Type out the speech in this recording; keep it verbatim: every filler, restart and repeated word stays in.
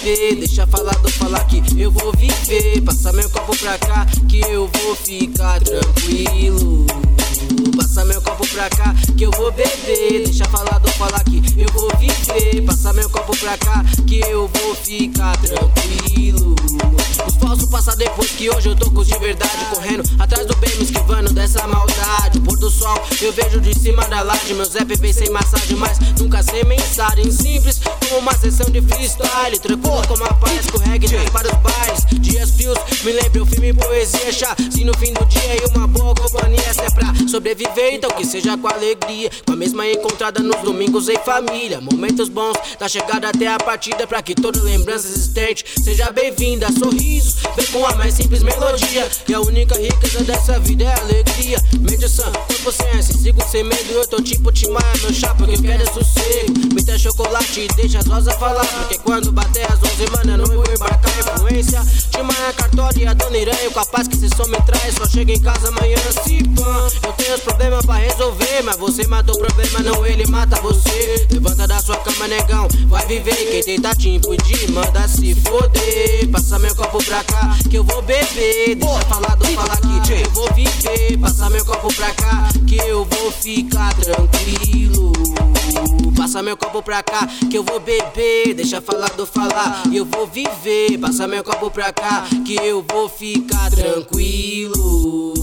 beber, deixa falado falar que eu vou viver. Passa meu copo pra cá que eu vou ficar tranquilo. Passa meu copo pra cá que eu vou beber, deixa falado falar que eu vou viver. Passa meu copo pra cá que eu vou ficar tranquilo. Os falsos passam depois que hoje eu tô com os de verdade, correndo atrás do bem, me esquivando dessa maldade. Pôr do sol eu vejo de cima da laje, meu Zé vem sem massagem, mas nunca sem mensagem. Simples como uma sessão de freestyle, tranquilo como a paz, escorregue para os bares. Dias frios, me lembra o filme Poesia Chá. Se no fim do dia e uma boa companhia, essa é pra sobreviver, então que seja com alegria, com a mesma encontrada nos domingos em família. Momentos bons da chegada até a partida, pra que toda lembrança existente seja bem-vinda. Sorrisos, vem com a mais simples melodia, e a única riqueza dessa vida é a alegria. Medição, corpo ciência, sigo sem medo, eu tô tipo Timaya, meu chá, porque eu quero é sossego. Me traz chocolate e deixa as rosas falar, porque quando bater as onze, mano, eu não vou embarcar influência. Timaya, Cartola e a Dona Iranha, com a paz que esse som me traz, só chega em casa amanhã se pã. Eu tenho os problemas pra resolver, mas você matou o problema, não ele mata você. Levanta da sua cama, negão, vai viver. Quem tenta te impedir, manda se foder. Passa meu copo pra cá que eu vou beber, deixa falado falar que eu vou viver. Passa meu copo pra cá que eu vou ficar tranquilo. Passa meu copo pra cá que eu vou beber, deixa falado falar e eu vou viver. Passa meu copo pra cá que eu vou ficar tranquilo.